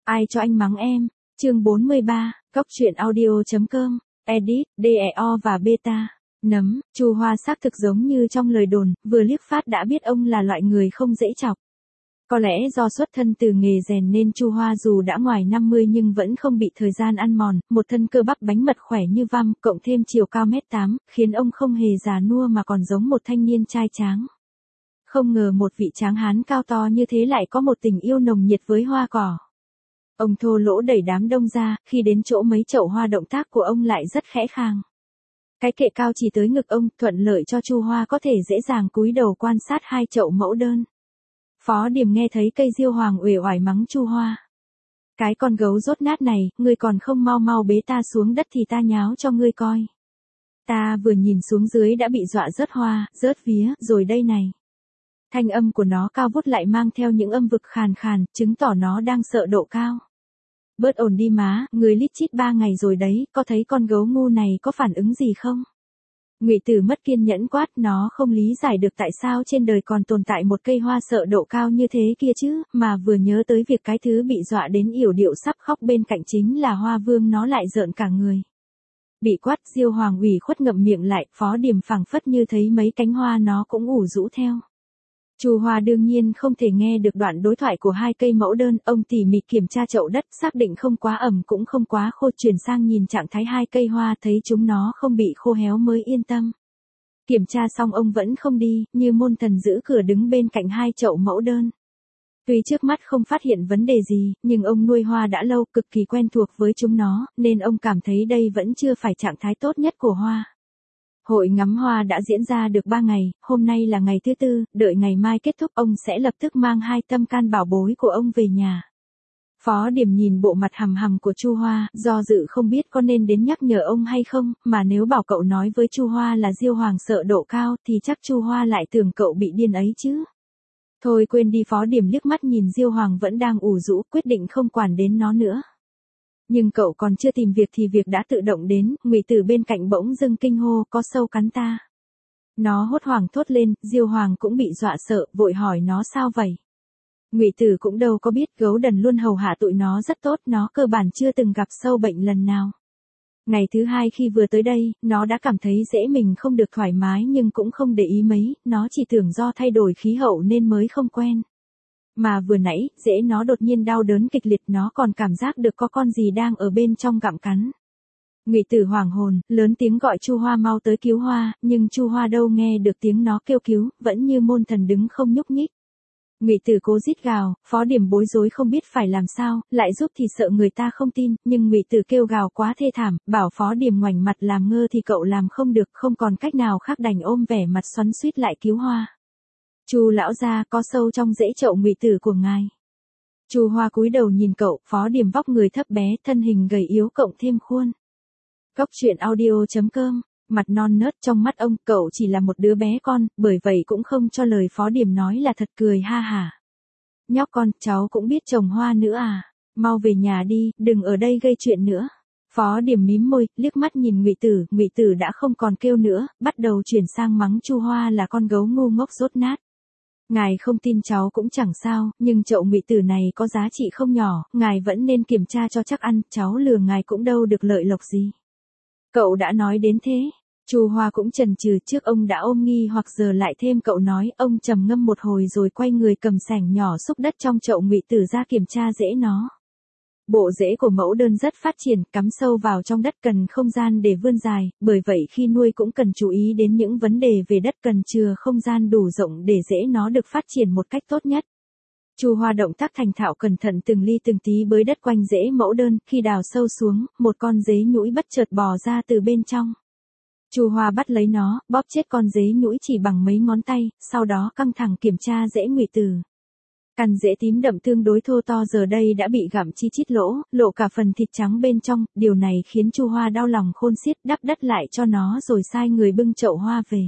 Ai cho anh mắng em? Chương 43, Cóc truyện audio.com, edit, DEO và beta. Nấm, Chu Hoa xác thực giống như trong lời đồn, vừa liếc phát đã biết ông là loại người không dễ chọc. Có lẽ do xuất thân từ nghề rèn nên Chu Hoa dù đã ngoài 50 nhưng vẫn không bị thời gian ăn mòn, một thân cơ bắp bánh mật khỏe như văm, cộng thêm chiều cao 1m8, khiến ông không hề già nua mà còn giống một thanh niên trai tráng. Không ngờ một vị tráng hán cao to như thế lại có một tình yêu nồng nhiệt với hoa cỏ. Ông thô lỗ đẩy đám đông ra, khi đến chỗ mấy chậu hoa động tác của ông lại rất khẽ khàng. Cái kệ cao chỉ tới ngực ông, thuận lợi cho Chu Hoa có thể dễ dàng cúi đầu quan sát hai chậu mẫu đơn. Phó Điềm nghe thấy cây diêu hoàng uể oải mắng Chu Hoa. Cái con gấu rốt nát này, ngươi còn không mau mau bế ta xuống đất thì ta nháo cho ngươi coi. Ta vừa nhìn xuống dưới đã bị dọa rớt hoa, rớt vía, rồi đây này. Thanh âm của nó cao vút lại mang theo những âm vực khàn khàn, chứng tỏ nó đang sợ độ cao. Bớt ổn đi má, người lít chít 3 ngày rồi đấy, có thấy con gấu ngu này có phản ứng gì không? Ngụy Tử mất kiên nhẫn quát, nó không lý giải được tại sao trên đời còn tồn tại một cây hoa sợ độ cao như thế kia chứ, mà vừa nhớ tới việc cái thứ bị dọa đến yểu điệu sắp khóc bên cạnh chính là Hoa Vương nó lại rợn cả người. Bị quát, diêu hoàng ủy khuất ngậm miệng lại, Phó Điềm phảng phất như thấy mấy cánh hoa nó cũng ủ rũ theo. Chu Hoa đương nhiên không thể nghe được đoạn đối thoại của hai cây mẫu đơn, ông tỉ mỉ kiểm tra chậu đất, xác định không quá ẩm cũng không quá khô, chuyển sang nhìn trạng thái hai cây hoa, thấy chúng nó không bị khô héo mới yên tâm. Kiểm tra xong ông vẫn không đi, như môn thần giữ cửa đứng bên cạnh hai chậu mẫu đơn. Tuy trước mắt không phát hiện vấn đề gì, nhưng ông nuôi hoa đã lâu, cực kỳ quen thuộc với chúng nó, nên ông cảm thấy đây vẫn chưa phải trạng thái tốt nhất của hoa. Hội ngắm hoa đã diễn ra được 3 ngày, hôm nay là ngày thứ 4, đợi ngày mai kết thúc ông sẽ lập tức mang hai tâm can bảo bối của ông về nhà. Phó Điềm nhìn bộ mặt hầm hầm của Chu Hoa, do dự không biết có nên đến nhắc nhở ông hay không, mà nếu bảo cậu nói với Chu Hoa là diêu hoàng sợ độ cao thì chắc Chu Hoa lại tưởng cậu bị điên ấy chứ. Thôi quên đi, Phó Điềm liếc mắt nhìn diêu hoàng vẫn đang ủ rũ, quyết định không quản đến nó nữa. Nhưng cậu còn chưa tìm việc thì việc đã tự động đến, Ngụy Tử bên cạnh bỗng dưng kinh hô, có sâu cắn ta. Nó hốt hoảng thốt lên, diêu hoàng cũng bị dọa sợ, vội hỏi nó sao vậy. Ngụy Tử cũng đâu có biết, gấu đần luôn hầu hạ tụi nó rất tốt, nó cơ bản chưa từng gặp sâu bệnh lần nào. Ngày thứ 2 khi vừa tới đây, nó đã cảm thấy rễ mình không được thoải mái nhưng cũng không để ý mấy, nó chỉ tưởng do thay đổi khí hậu nên mới không quen. Mà vừa nãy, rễ nó đột nhiên đau đớn kịch liệt, nó còn cảm giác được có con gì đang ở bên trong gặm cắn. Ngụy Tử hoảng hồn, lớn tiếng gọi Chu Hoa mau tới cứu Hoa, nhưng Chu Hoa đâu nghe được tiếng nó kêu cứu, vẫn như môn thần đứng không nhúc nhích. Ngụy Tử cố rít gào, Phó Điềm bối rối không biết phải làm sao, lại giúp thì sợ người ta không tin, nhưng Ngụy Tử kêu gào quá thê thảm, bảo Phó Điềm ngoảnh mặt làm ngơ thì cậu làm không được, không còn cách nào khác đành ôm vẻ mặt xoắn xuýt lại cứu Hoa. Chu lão gia, có sâu trong rễ chậu Ngụy Tử của ngài. Chu Hoa cúi đầu nhìn cậu, Phó Điềm vóc người thấp bé, thân hình gầy yếu cộng thêm khuôn. Cóc truyện audio.com, mặt non nớt, trong mắt ông, cậu chỉ là một đứa bé con, bởi vậy cũng không cho lời Phó Điềm nói là thật, cười ha hả. Nhóc con, cháu cũng biết trồng hoa nữa à, mau về nhà đi, đừng ở đây gây chuyện nữa. Phó Điềm mím môi, liếc mắt nhìn Ngụy Tử đã không còn kêu nữa, bắt đầu chuyển sang mắng Chu Hoa là con gấu ngu ngốc dốt nát. Ngài không tin cháu cũng chẳng sao, nhưng chậu Ngụy Tử này có giá trị không nhỏ, ngài vẫn nên kiểm tra cho chắc ăn, cháu lừa ngài cũng đâu được lợi lộc gì. Cậu đã nói đến thế. Chu Hoa cũng chần chừ, trước ông đã ôm nghi hoặc giờ lại thêm cậu nói, ông trầm ngâm một hồi rồi quay người cầm xẻng nhỏ xúc đất trong chậu Ngụy Tử ra kiểm tra rễ nó. Bộ rễ của mẫu đơn rất phát triển, cắm sâu vào trong đất cần không gian để vươn dài, bởi vậy khi nuôi cũng cần chú ý đến những vấn đề về đất, cần chừa không gian đủ rộng để rễ nó được phát triển một cách tốt nhất. Chu Hoa động tác thành thạo cẩn thận từng ly từng tí bới đất quanh rễ mẫu đơn, khi đào sâu xuống, một con dế nhũi bất chợt bò ra từ bên trong. Chu Hoa bắt lấy nó, bóp chết con dế nhũi chỉ bằng mấy ngón tay, sau đó căng thẳng kiểm tra rễ Ngụy Tử. Cành rễ tím đậm tương đối thô to giờ đây đã bị gặm chi chít lỗ, lộ cả phần thịt trắng bên trong, điều này khiến Chu Hoa đau lòng khôn xiết, đắp đất lại cho nó rồi sai người bưng chậu hoa về.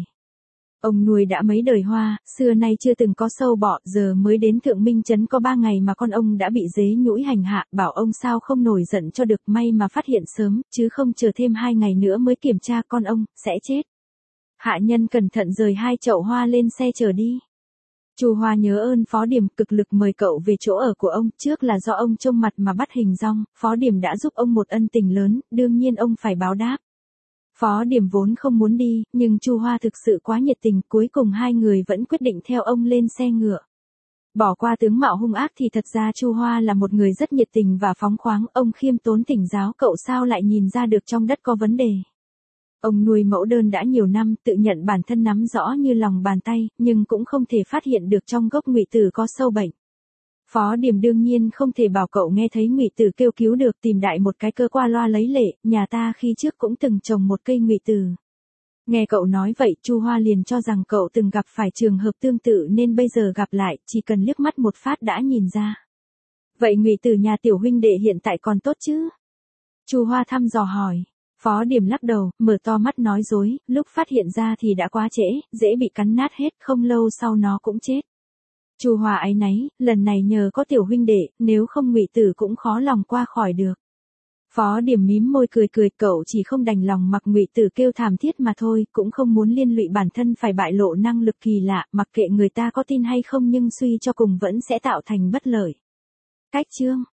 Ông nuôi đã mấy đời hoa, xưa nay chưa từng có sâu bọ, giờ mới đến Thượng Minh Trấn có 3 ngày mà con ông đã bị dế nhũi hành hạ, bảo ông sao không nổi giận cho được, may mà phát hiện sớm, chứ không chờ thêm 2 ngày nữa mới kiểm tra con ông, sẽ chết. Hạ nhân cẩn thận rời hai chậu hoa lên xe chở đi. Chu Hoa nhớ ơn Phó Điểm cực lực mời cậu về chỗ ở của ông, trước là do ông trông mặt mà bắt hình dong, Phó Điểm đã giúp ông một ân tình lớn, đương nhiên ông phải báo đáp. Phó Điểm vốn không muốn đi, nhưng Chu Hoa thực sự quá nhiệt tình, cuối cùng hai người vẫn quyết định theo ông lên xe ngựa. Bỏ qua tướng mạo hung ác thì thật ra Chu Hoa là một người rất nhiệt tình và phóng khoáng, ông khiêm tốn thỉnh giáo cậu sao lại nhìn ra được trong đất có vấn đề. Ông nuôi mẫu đơn đã nhiều năm, tự nhận bản thân nắm rõ như lòng bàn tay, nhưng cũng không thể phát hiện được trong gốc ngụy tử có sâu bệnh. Phó Điểm đương nhiên không thể bảo cậu nghe thấy ngụy tử kêu cứu được, tìm đại một cái cơ qua loa lấy lệ, nhà ta khi trước cũng từng trồng một cây ngụy tử. Nghe cậu nói vậy, Chu Hoa liền cho rằng cậu từng gặp phải trường hợp tương tự nên bây giờ gặp lại, chỉ cần liếc mắt một phát đã nhìn ra. Vậy ngụy tử nhà tiểu huynh đệ hiện tại còn tốt chứ? Chu Hoa thăm dò hỏi. Phó Điểm lắc đầu, mở to mắt nói dối, lúc phát hiện ra thì đã quá trễ, dễ bị cắn nát hết, không lâu sau nó cũng chết. Chu Hoa áy náy, lần này nhờ có tiểu huynh đệ, nếu không ngụy tử cũng khó lòng qua khỏi được. Phó Điểm mím môi cười cười, cậu chỉ không đành lòng mặc ngụy tử kêu thảm thiết mà thôi, cũng không muốn liên lụy bản thân phải bại lộ năng lực kỳ lạ, mặc kệ người ta có tin hay không nhưng suy cho cùng vẫn sẽ tạo thành bất lợi. Cách chương